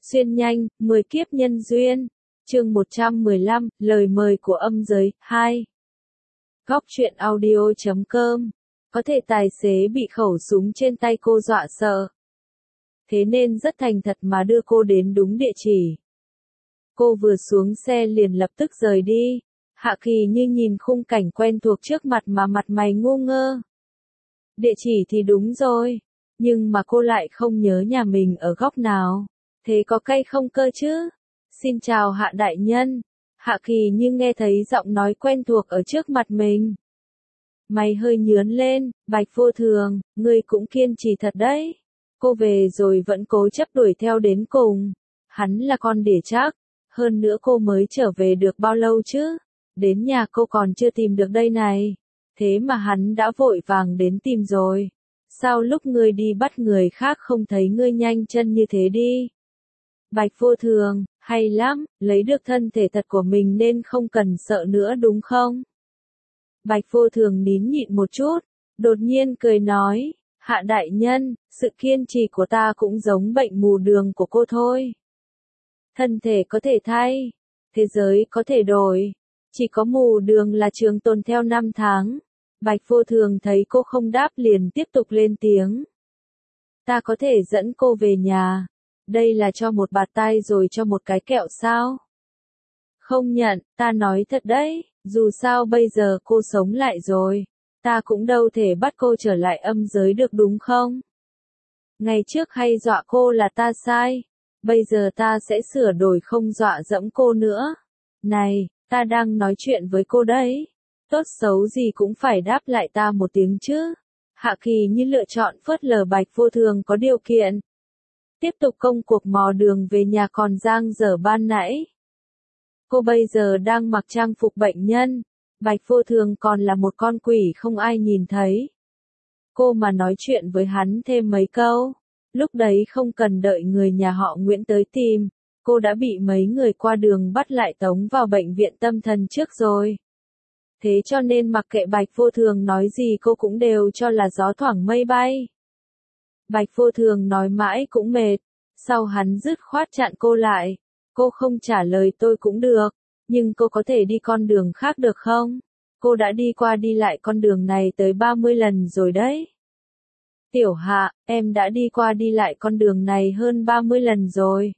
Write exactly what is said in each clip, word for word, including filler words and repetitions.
Xuyên nhanh, mười kiếp nhân duyên. Chương một trăm mười lăm, lời mời của âm giới, hai. Góc truyện audio chấm com. Có thể tài xế bị khẩu súng trên tay cô dọa sợ. Thế nên rất thành thật mà đưa cô đến đúng địa chỉ. Cô vừa xuống xe liền lập tức rời đi. Hạ Kỳ như nhìn khung cảnh quen thuộc trước mặt mà mặt mày ngu ngơ. Địa chỉ thì đúng rồi, nhưng mà cô lại không nhớ nhà mình ở góc nào. Thế có cay không cơ chứ? Xin chào Hạ đại nhân. Hạ Kỳ như nghe thấy giọng nói quen thuộc ở trước mặt mình. Mày hơi nhướng lên, Bạch Vô Thường, ngươi cũng kiên trì thật đấy. Cô về rồi vẫn cố chấp đuổi theo đến cùng. Hắn là con đỉa chắc. Hơn nữa cô mới trở về được bao lâu chứ? Đến nhà cô còn chưa tìm được đây này. Thế mà hắn đã vội vàng đến tìm rồi. Sao lúc ngươi đi bắt người khác không thấy ngươi nhanh chân như thế đi? Bạch Vô Thường, hay lắm, lấy được thân thể thật của mình nên không cần sợ nữa đúng không? Bạch Vô Thường nín nhịn một chút, đột nhiên cười nói, Hạ đại nhân, sự kiên trì của ta cũng giống bệnh mù đường của cô thôi. Thân thể có thể thay, thế giới có thể đổi, chỉ có mù đường là trường tồn theo năm tháng. Bạch Vô Thường thấy cô không đáp liền tiếp tục lên tiếng. Ta có thể dẫn cô về nhà. Đây là cho một bạt tai rồi cho một cái kẹo sao? Không nhận, ta nói thật đấy, dù sao bây giờ cô sống lại rồi, ta cũng đâu thể bắt cô trở lại âm giới được đúng không? Ngày trước hay dọa cô là ta sai, bây giờ ta sẽ sửa đổi không dọa dẫm cô nữa. Này, ta đang nói chuyện với cô đấy, tốt xấu gì cũng phải đáp lại ta một tiếng chứ. Hạ Kỳ như lựa chọn phớt lờ Bạch Vô Thường có điều kiện. Tiếp tục công cuộc mò đường về nhà còn dang dở ban nãy. Cô bây giờ đang mặc trang phục bệnh nhân, Bạch Vô Thường còn là một con quỷ không ai nhìn thấy. Cô mà nói chuyện với hắn thêm mấy câu, lúc đấy không cần đợi người nhà họ Nguyễn tới tìm, cô đã bị mấy người qua đường bắt lại tống vào bệnh viện tâm thần trước rồi. Thế cho nên mặc kệ Bạch Vô Thường nói gì cô cũng đều cho là gió thoảng mây bay. Bạch Vô Thường nói mãi cũng mệt, sau hắn dứt khoát chặn cô lại. Cô không trả lời tôi cũng được, nhưng cô có thể đi con đường khác được không? Cô đã đi qua đi lại con đường này tới ba mươi lần rồi đấy. Tiểu Hạ, em đã đi qua đi lại con đường này hơn ba mươi lần rồi.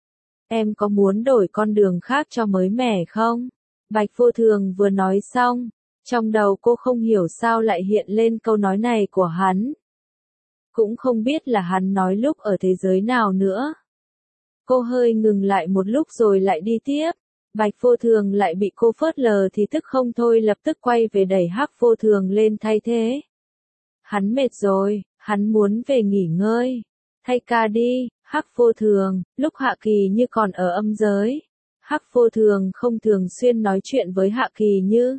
Em có muốn đổi con đường khác cho mới mẻ không? Bạch Vô Thường vừa nói xong, trong đầu cô không hiểu sao lại hiện lên câu nói này của hắn. Cũng không biết là hắn nói lúc ở thế giới nào nữa. Cô hơi ngừng lại một lúc rồi lại đi tiếp. Bạch Vô Thường lại bị cô phớt lờ thì tức không thôi lập tức quay về đẩy Hắc Vô Thường lên thay thế. Hắn mệt rồi, hắn muốn về nghỉ ngơi. Thay ca đi, Hắc Vô Thường, lúc Hạ Kỳ như còn ở âm giới. Hắc Vô Thường không thường xuyên nói chuyện với Hạ Kỳ như.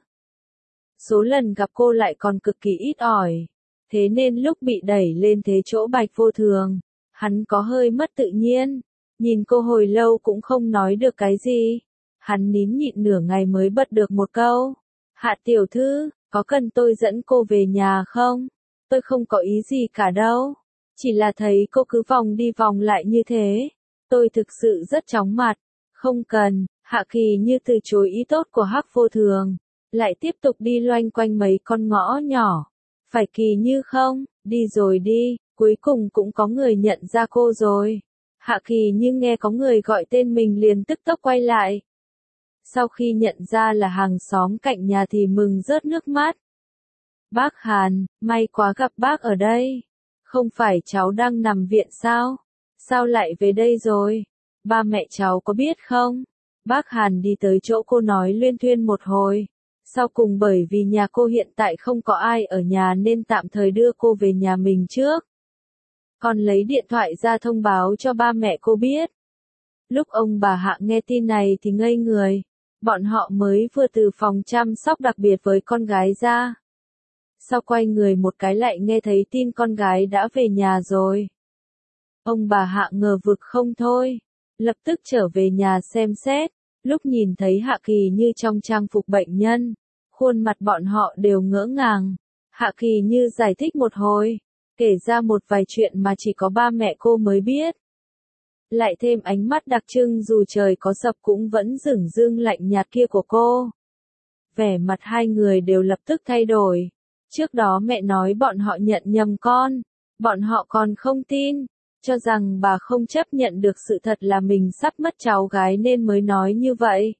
Số lần gặp cô lại còn cực kỳ ít ỏi. Thế nên lúc bị đẩy lên thế chỗ Bạch Vô Thường, hắn có hơi mất tự nhiên. Nhìn cô hồi lâu cũng không nói được cái gì. Hắn nín nhịn nửa ngày mới bật được một câu. Hạ tiểu thư, có cần tôi dẫn cô về nhà không? Tôi không có ý gì cả đâu. Chỉ là thấy cô cứ vòng đi vòng lại như thế. Tôi thực sự rất chóng mặt. Không cần, Hạ Kỳ như từ chối ý tốt của Hắc Vô Thường. Lại tiếp tục đi loanh quanh mấy con ngõ nhỏ. Phải Kỳ như không, đi rồi đi, cuối cùng cũng có người nhận ra cô rồi. Hạ Kỳ như nghe có người gọi tên mình liền tức tốc quay lại. Sau khi nhận ra là hàng xóm cạnh nhà thì mừng rớt nước mắt. Bác Hàn, may quá gặp bác ở đây. Không phải cháu đang nằm viện sao? Sao lại về đây rồi? Ba mẹ cháu có biết không? Bác Hàn đi tới chỗ cô nói luyên thuyên một hồi. Sau cùng bởi vì nhà cô hiện tại không có ai ở nhà nên tạm thời đưa cô về nhà mình trước. Còn lấy điện thoại ra thông báo cho ba mẹ cô biết. Lúc ông bà Hạ nghe tin này thì ngây người. Bọn họ mới vừa từ phòng chăm sóc đặc biệt với con gái ra. Sau quay người một cái lại nghe thấy tin con gái đã về nhà rồi. Ông bà Hạ ngờ vực không thôi. Lập tức trở về nhà xem xét. Lúc nhìn thấy Hạ Kỳ như trong trang phục bệnh nhân. Khuôn mặt bọn họ đều ngỡ ngàng. Hạ Kỳ như giải thích một hồi. Kể ra một vài chuyện mà chỉ có ba mẹ cô mới biết. lại thêm ánh mắt đặc trưng dù trời có sập cũng vẫn dửng dưng lạnh nhạt kia của cô. Vẻ mặt hai người đều lập tức thay đổi. Trước đó mẹ nói bọn họ nhận nhầm con, bọn họ còn không tin, cho rằng bà không chấp nhận được sự thật là mình sắp mất cháu gái nên mới nói như vậy.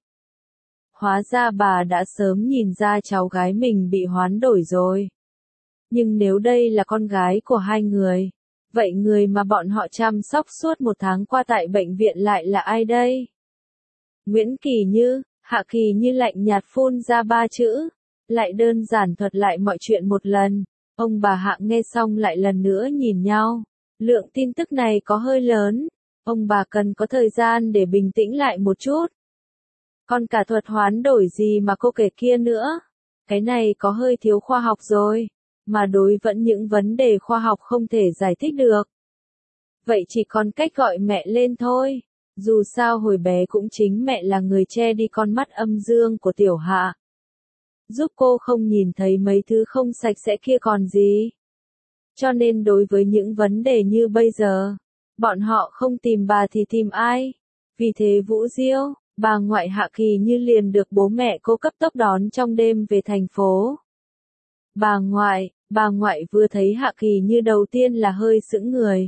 Hóa ra bà đã sớm nhìn ra cháu gái mình bị hoán đổi rồi. Nhưng nếu đây là con gái của hai người, vậy người mà bọn họ chăm sóc suốt một tháng qua tại bệnh viện lại là ai đây? Nguyễn Kỳ Như, Hạ Kỳ Như lạnh nhạt phun ra ba chữ, lại đơn giản thuật lại mọi chuyện một lần. Ông bà Hạ nghe xong lại lần nữa nhìn nhau. Lượng tin tức này có hơi lớn. Ông bà cần có thời gian để bình tĩnh lại một chút. Còn cả thuật hoán đổi gì mà cô kể kia nữa. Cái này có hơi thiếu khoa học rồi. Mà đối vẫn những vấn đề khoa học không thể giải thích được. Vậy chỉ còn cách gọi mẹ lên thôi. Dù sao hồi bé cũng chính mẹ là người che đi con mắt âm dương của Tiểu Hạ. Giúp cô không nhìn thấy mấy thứ không sạch sẽ kia còn gì. Cho nên đối với những vấn đề như bây giờ, bọn họ không tìm bà thì tìm ai. Vì thế Vũ Diêu, bà ngoại Hạ Kỳ Như liền được bố mẹ cô cấp tốc đón trong đêm về thành phố. Bà ngoại, bà ngoại vừa thấy Hạ Kỳ Như đầu tiên là hơi sững người.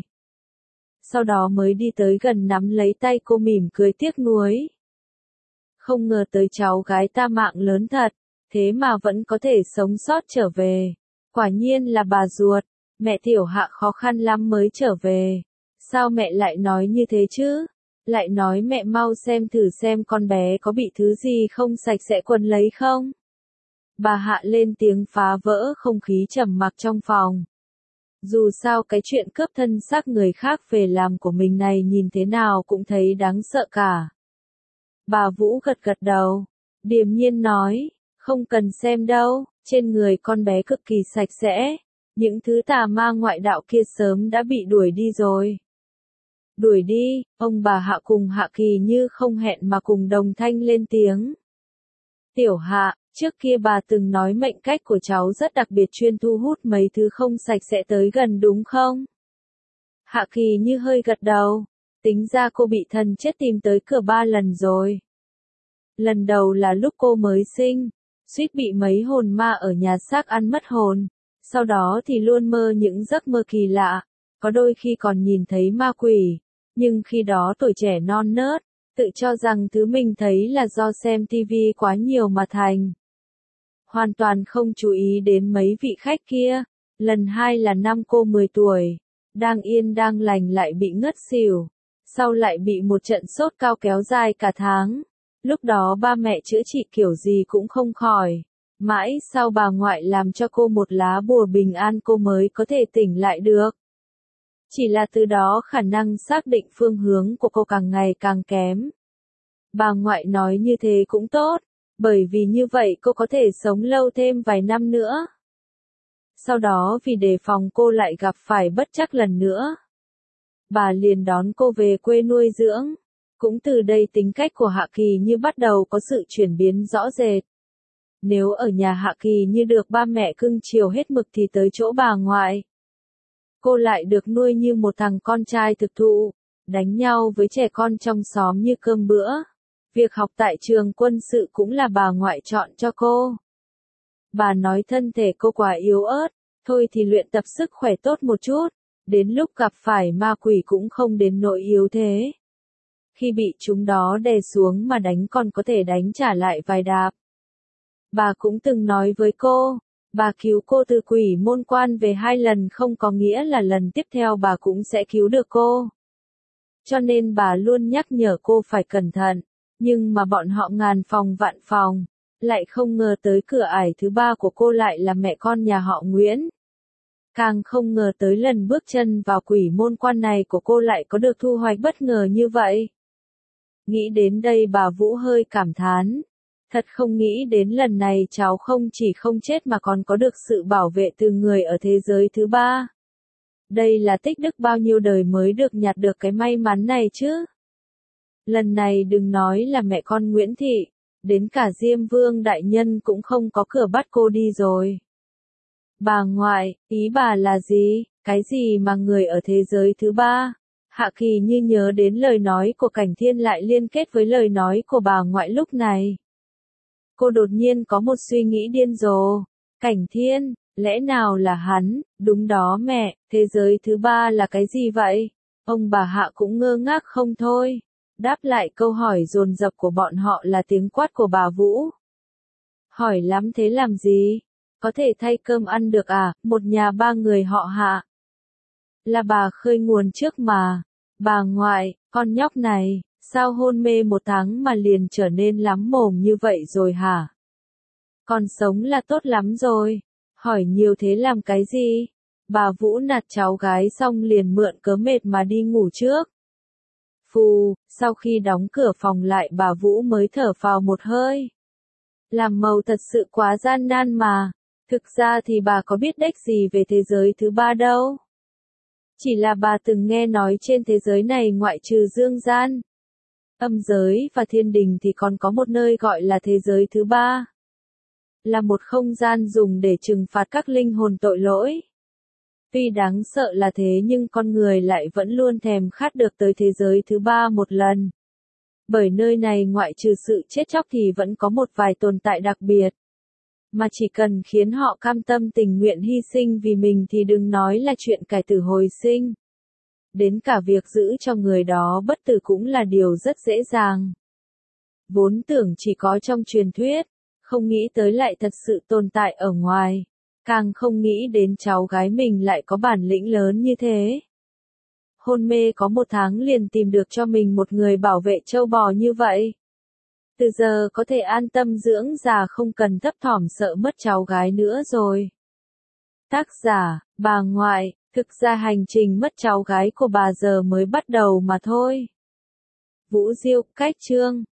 Sau đó mới đi tới gần nắm lấy tay cô mỉm cười tiếc nuối. Không ngờ tới cháu gái ta mạng lớn thật, thế mà vẫn có thể sống sót trở về. Quả nhiên là bà ruột, mẹ Tiểu Hạ khó khăn lắm mới trở về. Sao mẹ lại nói như thế chứ? Lại nói mẹ mau xem thử xem con bé có bị thứ gì không sạch sẽ quần lấy không? Bà Hạ lên tiếng phá vỡ không khí trầm mặc trong phòng. Dù sao cái chuyện cướp thân xác người khác về làm của mình này nhìn thế nào cũng thấy đáng sợ cả. Bà Vũ gật gật đầu, điềm nhiên nói, không cần xem đâu, trên người con bé cực kỳ sạch sẽ, những thứ tà ma ngoại đạo kia sớm đã bị đuổi đi rồi. Đuổi đi, ông bà Hạ cùng Hạ Kỳ Như không hẹn mà cùng đồng thanh lên tiếng. Tiểu Hạ, trước kia bà từng nói mệnh cách của cháu rất đặc biệt chuyên thu hút mấy thứ không sạch sẽ tới gần đúng không? Hạ Kỳ Như hơi gật đầu, tính ra cô bị thần chết tìm tới cửa ba lần rồi. Lần đầu là lúc cô mới sinh, suýt bị mấy hồn ma ở nhà xác ăn mất hồn, sau đó thì luôn mơ những giấc mơ kỳ lạ, có đôi khi còn nhìn thấy ma quỷ, nhưng khi đó tuổi trẻ non nớt, tự cho rằng thứ mình thấy là do xem tivi quá nhiều mà thành. Hoàn toàn không chú ý đến mấy vị khách kia. Lần hai là năm cô mười tuổi, đang yên đang lành lại bị ngất xỉu, sau lại bị một trận sốt cao kéo dài cả tháng. Lúc đó ba mẹ chữa trị kiểu gì cũng không khỏi. Mãi sau bà ngoại làm cho cô một lá bùa bình an cô mới có thể tỉnh lại được. Chỉ là từ đó khả năng xác định phương hướng của cô càng ngày càng kém. Bà ngoại nói như thế cũng tốt, bởi vì như vậy cô có thể sống lâu thêm vài năm nữa. Sau đó vì đề phòng cô lại gặp phải bất trắc lần nữa, bà liền đón cô về quê nuôi dưỡng. Cũng từ đây tính cách của Hạ Kỳ Như bắt đầu có sự chuyển biến rõ rệt. Nếu ở nhà Hạ Kỳ Như được ba mẹ cưng chiều hết mực thì tới chỗ bà ngoại, cô lại được nuôi như một thằng con trai thực thụ, đánh nhau với trẻ con trong xóm như cơm bữa. Việc học tại trường quân sự cũng là bà ngoại chọn cho cô. Bà nói thân thể cô quá yếu ớt, thôi thì luyện tập sức khỏe tốt một chút, đến lúc gặp phải ma quỷ cũng không đến nỗi yếu thế. Khi bị chúng đó đè xuống mà đánh còn có thể đánh trả lại vài đạp. Bà cũng từng nói với cô, bà cứu cô từ quỷ môn quan về hai lần không có nghĩa là lần tiếp theo bà cũng sẽ cứu được cô. Cho nên bà luôn nhắc nhở cô phải cẩn thận, nhưng mà bọn họ ngàn phòng vạn phòng, lại không ngờ tới cửa ải thứ ba của cô lại là mẹ con nhà họ Nguyễn. Càng không ngờ tới lần bước chân vào quỷ môn quan này của cô lại có được thu hoạch bất ngờ như vậy. Nghĩ đến đây bà Vũ hơi cảm thán. Thật không nghĩ đến lần này cháu không chỉ không chết mà còn có được sự bảo vệ từ người ở thế giới thứ ba. Đây là tích đức bao nhiêu đời mới được nhặt được cái may mắn này chứ. Lần này đừng nói là mẹ con Nguyễn Thị, đến cả Diêm Vương đại nhân cũng không có cửa bắt cô đi rồi. Bà ngoại, ý bà là gì, cái gì mà người ở thế giới thứ ba? Hạ Kỳ như nhớ đến lời nói của Cảnh Thiên lại liên kết với lời nói của bà ngoại lúc này. Cô đột nhiên có một suy nghĩ điên rồ. Cảnh Thiên, lẽ nào là hắn? Đúng đó mẹ, thế giới thứ ba là cái gì vậy? Ông bà Hạ cũng ngơ ngác không thôi. Đáp lại câu hỏi dồn dập của bọn họ là tiếng quát của bà Vũ. Hỏi lắm thế làm gì? Có thể thay cơm ăn được à? Một nhà ba người họ Hạ. Là bà khơi nguồn trước mà. Bà ngoại, con nhóc này, sao hôn mê một tháng mà liền trở nên lắm mồm như vậy rồi hả? Còn sống là tốt lắm rồi. Hỏi nhiều thế làm cái gì? Bà Vũ nạt cháu gái xong liền mượn cớ mệt mà đi ngủ trước. Phù, sau khi đóng cửa phòng lại bà Vũ mới thở phào một hơi. Làm màu thật sự quá gian nan mà. Thực ra thì bà có biết đếch gì về thế giới thứ ba đâu. Chỉ là bà từng nghe nói trên thế giới này ngoại trừ dương gian, âm giới và thiên đình thì còn có một nơi gọi là thế giới thứ ba. Là một không gian dùng để trừng phạt các linh hồn tội lỗi. Tuy đáng sợ là thế nhưng con người lại vẫn luôn thèm khát được tới thế giới thứ ba một lần. Bởi nơi này ngoại trừ sự chết chóc thì vẫn có một vài tồn tại đặc biệt. Mà chỉ cần khiến họ cam tâm tình nguyện hy sinh vì mình thì đừng nói là chuyện cải tử hồi sinh. Đến cả việc giữ cho người đó bất tử cũng là điều rất dễ dàng. Vốn tưởng chỉ có trong truyền thuyết, không nghĩ tới lại thật sự tồn tại ở ngoài. Càng không nghĩ đến cháu gái mình lại có bản lĩnh lớn như thế. Hôn mê có một tháng liền tìm được cho mình một người bảo vệ trâu bò như vậy. Từ giờ có thể an tâm dưỡng già không cần thấp thỏm sợ mất cháu gái nữa rồi. Tác giả, bà ngoại, thực ra hành trình mất cháu gái của bà giờ mới bắt đầu mà thôi. Vũ Diêu, cách chương